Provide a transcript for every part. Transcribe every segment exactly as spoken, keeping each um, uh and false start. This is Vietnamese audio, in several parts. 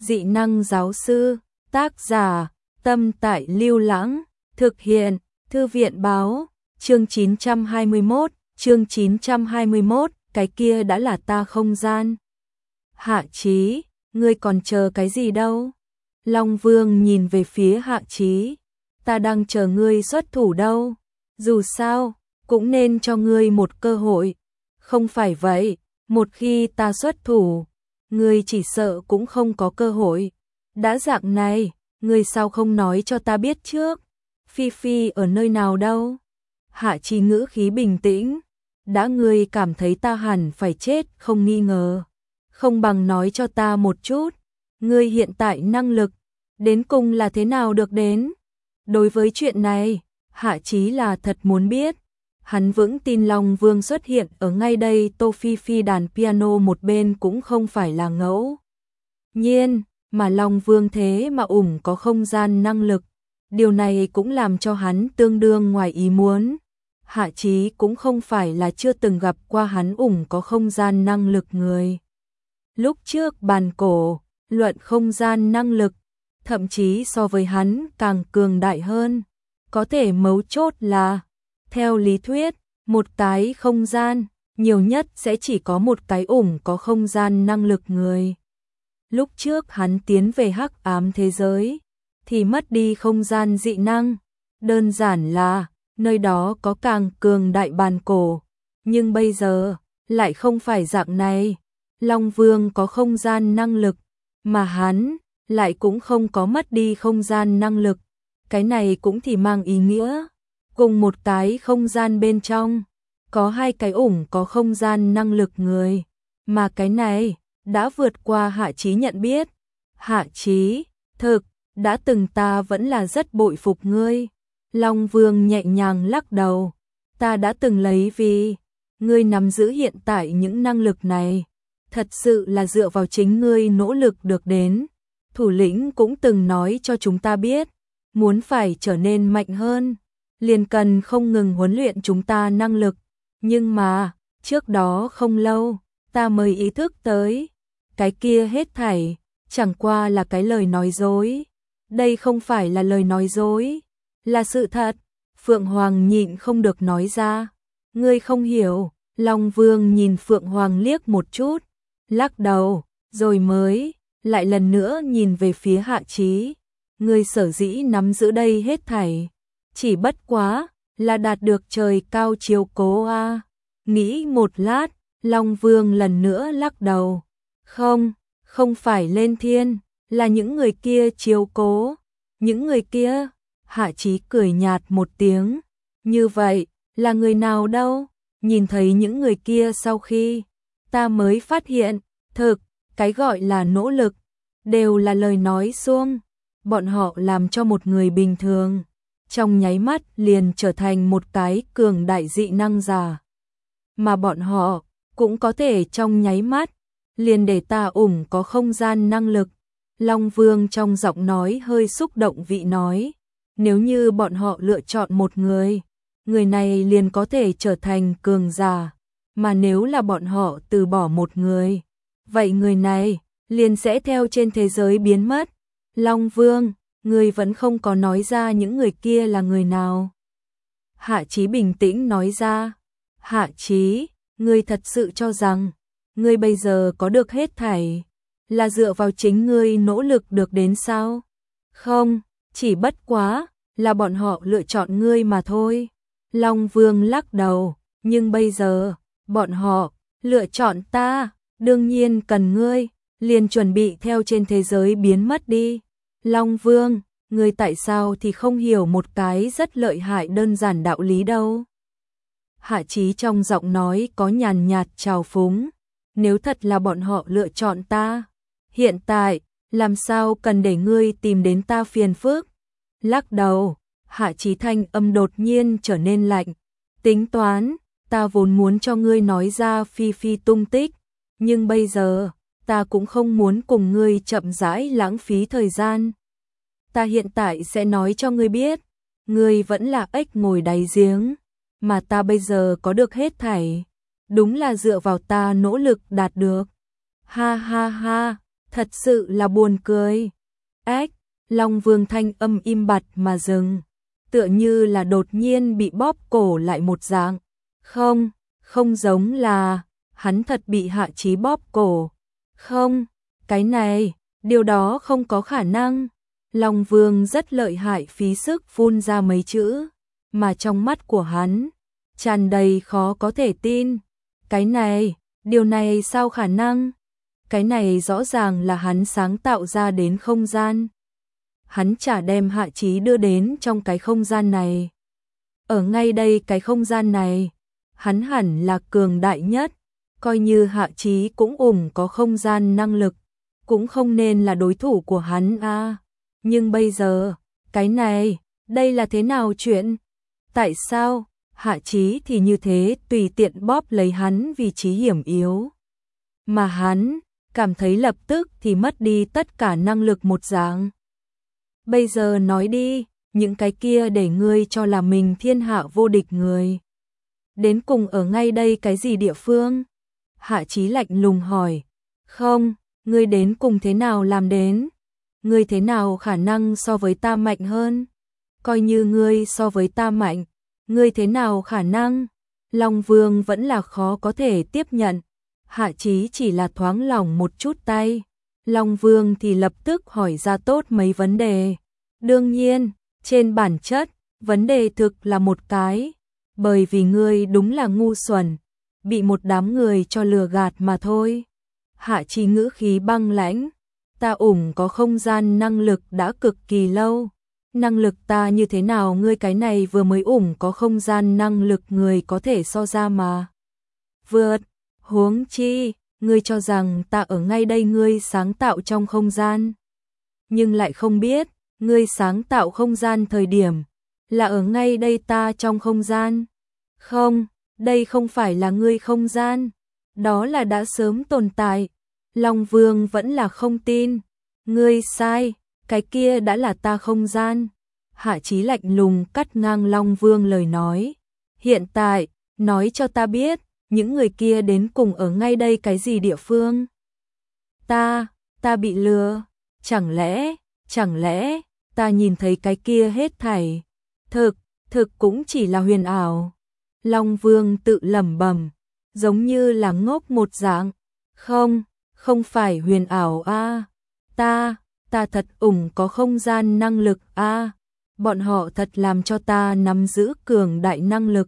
dị năng giáo sư, tác giả, Tâm Tại Lưu Lãng, thực hiện, Thư viện báo, chương chín trăm hai mươi mốt, chương chín trăm hai mươi mốt, cái kia đã là ta không gian. Hạ Chí, ngươi còn chờ cái gì đâu? Long Vương nhìn về phía Hạ Chí, ta đang chờ ngươi xuất thủ đâu, dù sao, cũng nên cho ngươi một cơ hội, không phải vậy, một khi ta xuất thủ, ngươi chỉ sợ cũng không có cơ hội. Đã dạng này, ngươi sao không nói cho ta biết trước? Phi Phi ở nơi nào đâu? Hạ Chí ngữ khí bình tĩnh, đã ngươi cảm thấy ta hẳn phải chết không nghi ngờ, không bằng nói cho ta một chút, ngươi hiện tại năng lực, đến cùng là thế nào được đến? Đối với chuyện này, Hạ Chí là thật muốn biết. Hắn vững tin Long Vương xuất hiện ở ngay đây, Tô Phi Phi đàn piano một bên cũng không phải là ngẫu nhiên, mà Long Vương thế mà ủng có không gian năng lực. Điều này cũng làm cho hắn tương đương ngoài ý muốn. Hạ Chí cũng không phải là chưa từng gặp qua hắn ủng có không gian năng lực người. Lúc trước bàn cổ, luận không gian năng lực, thậm chí so với hắn càng cường đại hơn. Có thể mấu chốt là, theo lý thuyết, một cái không gian, nhiều nhất sẽ chỉ có một cái ủng có không gian năng lực người. Lúc trước hắn tiến về hắc ám thế giới, thì mất đi không gian dị năng. Đơn giản là, nơi đó có càng cường đại bàn cổ. Nhưng bây giờ, lại không phải dạng này. Long Vương có không gian năng lực, mà hắn lại cũng không có mất đi không gian năng lực. Cái này cũng thì mang ý nghĩa, cùng một cái không gian bên trong, có hai cái ủng có không gian năng lực người. Mà cái này, đã vượt qua Hạ Chí nhận biết. Hạ Chí, thực, đã từng ta vẫn là rất bội phục ngươi. Long Vương nhẹ nhàng lắc đầu, ta đã từng lấy vì, ngươi nắm giữ hiện tại những năng lực này, thật sự là dựa vào chính ngươi nỗ lực được đến. Thủ lĩnh cũng từng nói cho chúng ta biết, muốn phải trở nên mạnh hơn, liền cần không ngừng huấn luyện chúng ta năng lực. Nhưng mà, trước đó không lâu, ta mới ý thức tới, cái kia hết thảy, chẳng qua là cái lời nói dối. Đây không phải là lời nói dối, là sự thật. Phượng Hoàng nhịn không được nói ra, ngươi không hiểu. Long Vương nhìn Phượng Hoàng liếc một chút, lắc đầu, rồi mới lại lần nữa nhìn về phía Hạ Chí. Ngươi sở dĩ nắm giữ đây hết thảy, chỉ bất quá là đạt được trời cao chiếu cố a. À. Nghĩ một lát, Long Vương lần nữa lắc đầu. Không, không phải lên thiên, là những người kia chiếu cố. Những người kia? Hạ Chí cười nhạt một tiếng. Như vậy, là người nào đâu? Nhìn thấy những người kia sau khi, ta mới phát hiện, thực, cái gọi là nỗ lực, đều là lời nói suông. Bọn họ làm cho một người bình thường, trong nháy mắt liền trở thành một cái cường đại dị năng giả. Mà bọn họ, cũng có thể trong nháy mắt, liền để ta ủng có không gian năng lực. Long Vương trong giọng nói hơi xúc động vị nói, nếu như bọn họ lựa chọn một người, người này liền có thể trở thành cường giả, mà nếu là bọn họ từ bỏ một người, vậy người này liền sẽ theo trên thế giới biến mất. Long Vương, người vẫn không có nói ra những người kia là người nào. Hạ Chí bình tĩnh nói ra, Hạ Chí, ngươi thật sự cho rằng, ngươi bây giờ có được hết thảy, là dựa vào chính ngươi nỗ lực được đến sao? Không, chỉ bất quá, là bọn họ lựa chọn ngươi mà thôi. Long Vương lắc đầu, nhưng bây giờ, bọn họ, lựa chọn ta, đương nhiên cần ngươi, liền chuẩn bị theo trên thế giới biến mất đi. Long Vương, ngươi tại sao thì không hiểu một cái rất lợi hại đơn giản đạo lý đâu? Hạ Chí trong giọng nói có nhàn nhạt trào phúng, nếu thật là bọn họ lựa chọn ta, hiện tại, làm sao cần để ngươi tìm đến ta phiền phức? Lắc đầu, Hạ Chí thanh âm đột nhiên trở nên lạnh, tính toán, ta vốn muốn cho ngươi nói ra Phi Phi tung tích, nhưng bây giờ, ta cũng không muốn cùng ngươi chậm rãi lãng phí thời gian. Ta hiện tại sẽ nói cho ngươi biết, ngươi vẫn là ếch ngồi đáy giếng, mà ta bây giờ có được hết thảy, đúng là dựa vào ta nỗ lực đạt được. Ha ha ha, thật sự là buồn cười. Ếch, Long Vương thanh âm im bặt mà dừng, tựa như là đột nhiên bị bóp cổ lại một dạng. Không, không giống là, hắn thật bị Hạ Chí bóp cổ. Không, cái này, điều đó không có khả năng. Long Vương rất lợi hại phí sức phun ra mấy chữ, mà trong mắt của hắn, tràn đầy khó có thể tin. Cái này, điều này sao khả năng? Cái này rõ ràng là hắn sáng tạo ra đến không gian. Hắn chả đem Hạ Chí đưa đến trong cái không gian này. Ở ngay đây cái không gian này, hắn hẳn là cường đại nhất, coi như Hạ Chí cũng ủng có không gian năng lực, cũng không nên là đối thủ của hắn a. À. Nhưng bây giờ, cái này, đây là thế nào chuyện? Tại sao, Hạ Chí thì như thế tùy tiện bóp lấy hắn vị trí hiểm yếu? Mà hắn, cảm thấy lập tức thì mất đi tất cả năng lực một dạng. Bây giờ nói đi, những cái kia để ngươi cho là mình thiên hạ vô địch người. Đến cùng ở ngay đây cái gì địa phương? Hạ Chí lạnh lùng hỏi. Không, ngươi đến cùng thế nào làm đến? Ngươi thế nào khả năng so với ta mạnh hơn? Coi như ngươi so với ta mạnh, ngươi thế nào khả năng? Long Vương vẫn là khó có thể tiếp nhận. Hạ Chí chỉ là thoáng lòng một chút tay. Long Vương thì lập tức hỏi ra tốt mấy vấn đề. Đương nhiên, trên bản chất, vấn đề thực là một cái. Bởi vì ngươi đúng là ngu xuẩn, bị một đám người cho lừa gạt mà thôi. Hạ Chí ngữ khí băng lãnh. Ta ủng có không gian năng lực đã cực kỳ lâu. Năng lực ta như thế nào ngươi cái này vừa mới ủng có không gian năng lực người có thể so ra mà. Vượt, huống chi, ngươi cho rằng ta ở ngay đây ngươi sáng tạo trong không gian. Nhưng lại không biết, ngươi sáng tạo không gian thời điểm, là ở ngay đây ta trong không gian. Không, đây không phải là ngươi không gian, đó là đã sớm tồn tại. Long Vương vẫn là không tin. Ngươi sai, cái kia đã là ta không gian. Hạ Chí lạnh lùng cắt ngang Long Vương lời nói. Hiện tại, nói cho ta biết, những người kia đến cùng ở ngay đây cái gì địa phương? Ta, ta bị lừa. Chẳng lẽ, chẳng lẽ, ta nhìn thấy cái kia hết thảy. Thực, thực cũng chỉ là huyền ảo. Long Vương tự lẩm bẩm, giống như là ngốc một dạng. Không, không phải huyền ảo a. À. Ta, ta thật ủng có không gian năng lực a. À. Bọn họ thật làm cho ta nắm giữ cường đại năng lực.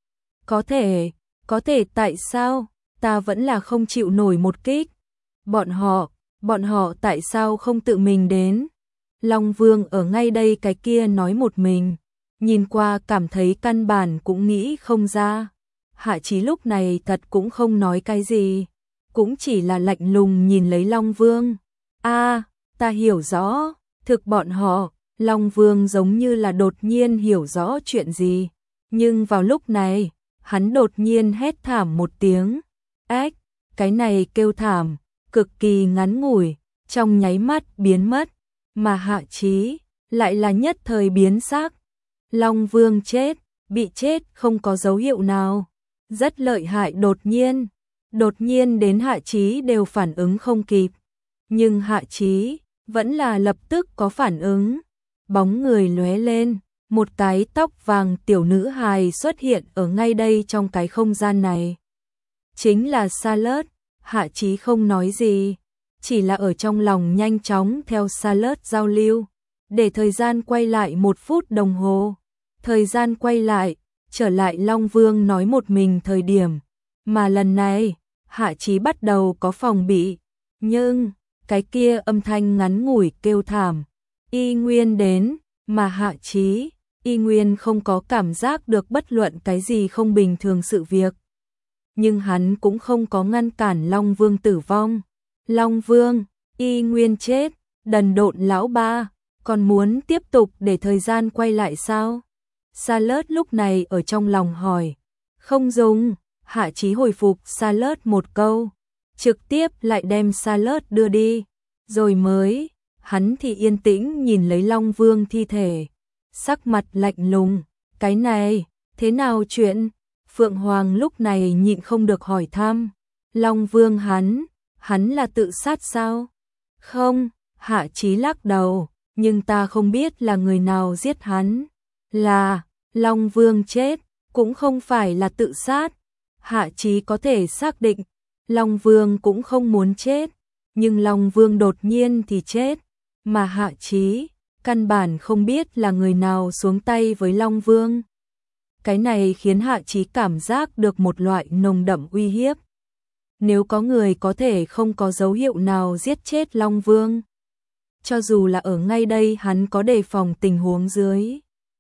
Có thể, có thể tại sao, ta vẫn là không chịu nổi một kích. Bọn họ, bọn họ tại sao không tự mình đến? Long Vương ở ngay đây cái kia nói một mình, nhìn qua cảm thấy căn bản cũng nghĩ không ra. Hạ Chí lúc này thật cũng không nói cái gì, cũng chỉ là lạnh lùng nhìn lấy Long Vương. A, à, ta hiểu rõ, thực bọn họ, Long Vương giống như là đột nhiên hiểu rõ chuyện gì, nhưng vào lúc này, hắn đột nhiên hét thảm một tiếng. Ếch, cái này kêu thảm, cực kỳ ngắn ngủi, trong nháy mắt biến mất, mà Hạ Chí lại là nhất thời biến sắc. Long Vương chết, bị chết không có dấu hiệu nào, rất lợi hại đột nhiên, đột nhiên đến Hạ Chí đều phản ứng không kịp, nhưng Hạ Chí vẫn là lập tức có phản ứng, bóng người lóe lên, một cái tóc vàng tiểu nữ hài xuất hiện ở ngay đây trong cái không gian này. Chính là Charlotte. Hạ Chí không nói gì, chỉ là ở trong lòng nhanh chóng theo Charlotte giao lưu, để thời gian quay lại một phút đồng hồ. Thời gian quay lại, trở lại Long Vương nói một mình thời điểm, mà lần này, Hạ Chí bắt đầu có phòng bị, nhưng cái kia âm thanh ngắn ngủi kêu thảm, y nguyên đến, mà Hạ Chí, y nguyên không có cảm giác được bất luận cái gì không bình thường sự việc. Nhưng hắn cũng không có ngăn cản Long Vương tử vong. Long Vương, y nguyên chết, đần độn lão ba, còn muốn tiếp tục để thời gian quay lại sao? Charlotte lúc này ở trong lòng hỏi. Không dùng, Hạ Chí hồi phục Charlotte một câu, trực tiếp lại đem Charlotte đưa đi, rồi mới, hắn thì yên tĩnh nhìn lấy Long Vương thi thể, sắc mặt lạnh lùng, cái này, thế nào chuyện? Phượng Hoàng lúc này nhịn không được hỏi thăm, Long Vương hắn, hắn là tự sát sao? Không, Hạ Chí lắc đầu, nhưng ta không biết là người nào giết hắn. Là, Long Vương chết, cũng không phải là tự sát. Hạ Chí có thể xác định, Long Vương cũng không muốn chết, nhưng Long Vương đột nhiên thì chết, mà Hạ Chí căn bản không biết là người nào xuống tay với Long Vương. Cái này khiến Hạ Chí cảm giác được một loại nồng đậm uy hiếp. Nếu có người có thể không có dấu hiệu nào giết chết Long Vương, cho dù là ở ngay đây hắn có đề phòng tình huống dưới,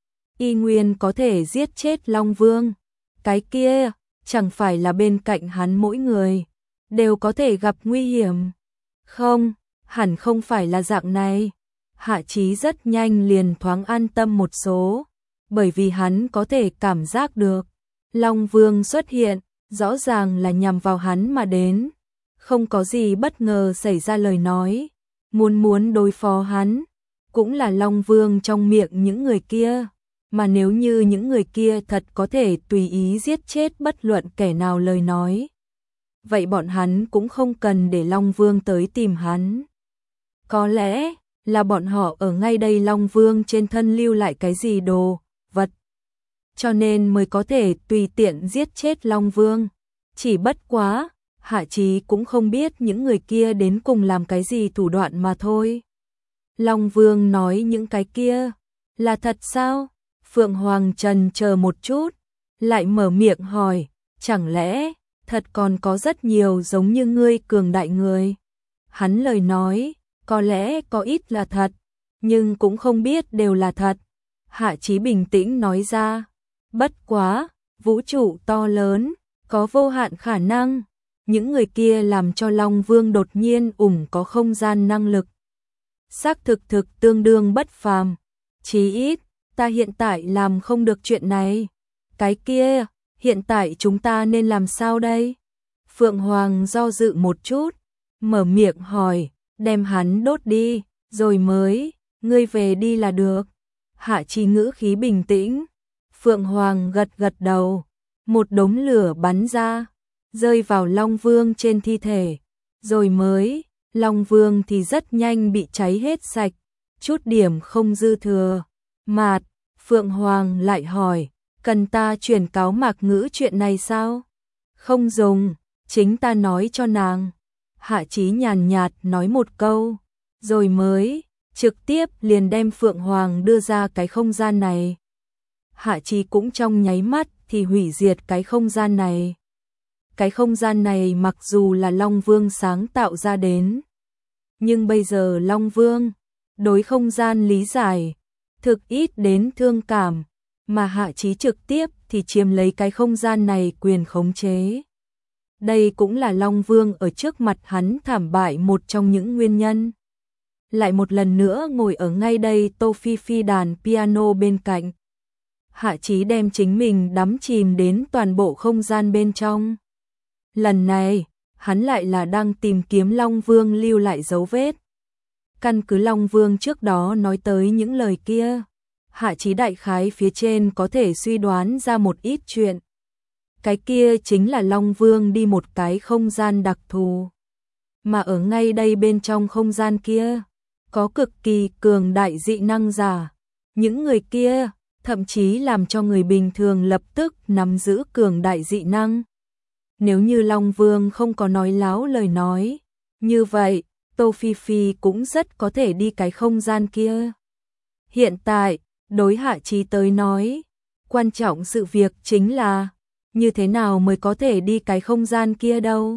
y nguyên có thể giết chết Long Vương. Cái kia, chẳng phải là bên cạnh hắn mỗi người đều có thể gặp nguy hiểm. Không, hẳn không phải là dạng này. Hạ Chí rất nhanh liền thoáng an tâm một số, bởi vì hắn có thể cảm giác được Long Vương xuất hiện, rõ ràng là nhằm vào hắn mà đến. Không có gì bất ngờ xảy ra lời nói, muốn muốn đối phó hắn, cũng là Long Vương trong miệng những người kia. Mà nếu như những người kia thật có thể tùy ý giết chết bất luận kẻ nào lời nói, vậy bọn hắn cũng không cần để Long Vương tới tìm hắn. Có lẽ là bọn họ ở ngay đây Long Vương trên thân lưu lại cái gì đồ, vật, cho nên mới có thể tùy tiện giết chết Long Vương. Chỉ bất quá, Hạ Chí cũng không biết những người kia đến cùng làm cái gì thủ đoạn mà thôi. Long Vương nói những cái kia là thật sao? Phượng Hoàng trần chờ một chút, lại mở miệng hỏi, chẳng lẽ thật còn có rất nhiều giống như ngươi cường đại người? Hắn lời nói, có lẽ có ít là thật, nhưng cũng không biết đều là thật. Hạ Chí bình tĩnh nói ra, bất quá, vũ trụ to lớn, có vô hạn khả năng, những người kia làm cho Long Vương đột nhiên ủng có không gian năng lực. Xác thực thực tương đương bất phàm, chí ít, ta hiện tại làm không được chuyện này. Cái kia, hiện tại chúng ta nên làm sao đây? Phượng Hoàng do dự một chút, mở miệng hỏi, đem hắn đốt đi, rồi mới, ngươi về đi là được. Hạ Chí ngữ khí bình tĩnh. Phượng Hoàng gật gật đầu, một đống lửa bắn ra, rơi vào Long Vương trên thi thể, rồi mới, Long Vương thì rất nhanh bị cháy hết sạch, chút điểm không dư thừa. Mạt, Phượng Hoàng lại hỏi, cần ta truyền cáo Mạc Ngữ chuyện này sao? Không dùng, chính ta nói cho nàng. Hạ Chí nhàn nhạt nói một câu, rồi mới, trực tiếp liền đem Phượng Hoàng đưa ra cái không gian này. Hạ Chí cũng trong nháy mắt thì hủy diệt cái không gian này. Cái không gian này mặc dù là Long Vương sáng tạo ra đến, nhưng bây giờ Long Vương đối không gian lý giải thực ít đến thương cảm, mà Hạ Chí trực tiếp thì chiếm lấy cái không gian này quyền khống chế. Đây cũng là Long Vương ở trước mặt hắn thảm bại một trong những nguyên nhân. Lại một lần nữa ngồi ở ngay đây Tô Phi Phi đàn piano bên cạnh. Hạ Chí đem chính mình đắm chìm đến toàn bộ không gian bên trong. Lần này, hắn lại là đang tìm kiếm Long Vương lưu lại dấu vết. Căn cứ Long Vương trước đó nói tới những lời kia, Hạ Chí đại khái phía trên có thể suy đoán ra một ít chuyện. Cái kia chính là Long Vương đi một cái không gian đặc thù. Mà ở ngay đây bên trong không gian kia, có cực kỳ cường đại dị năng giả. Những người kia, thậm chí làm cho người bình thường lập tức nắm giữ cường đại dị năng. Nếu như Long Vương không có nói láo lời nói, như vậy, Tô Phi Phi cũng rất có thể đi cái không gian kia. Hiện tại, đối Hạ Chí tới nói, quan trọng sự việc chính là, như thế nào mới có thể đi cái không gian kia đâu.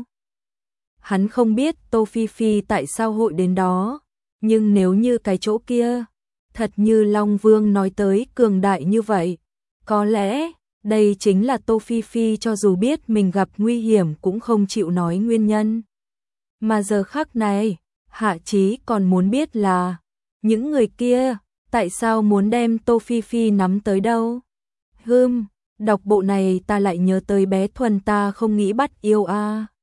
Hắn không biết Tô Phi Phi tại sao hội đến đó, nhưng nếu như cái chỗ kia, thật như Long Vương nói tới cường đại như vậy, có lẽ, đây chính là Tô Phi Phi cho dù biết mình gặp nguy hiểm cũng không chịu nói nguyên nhân. Mà giờ khắc này, Hạ Chí còn muốn biết là, những người kia, tại sao muốn đem Tô Phi Phi nắm tới đâu? Hừm, đọc bộ này ta lại nhớ tới bé Thuần ta không nghĩ bắt yêu a. À.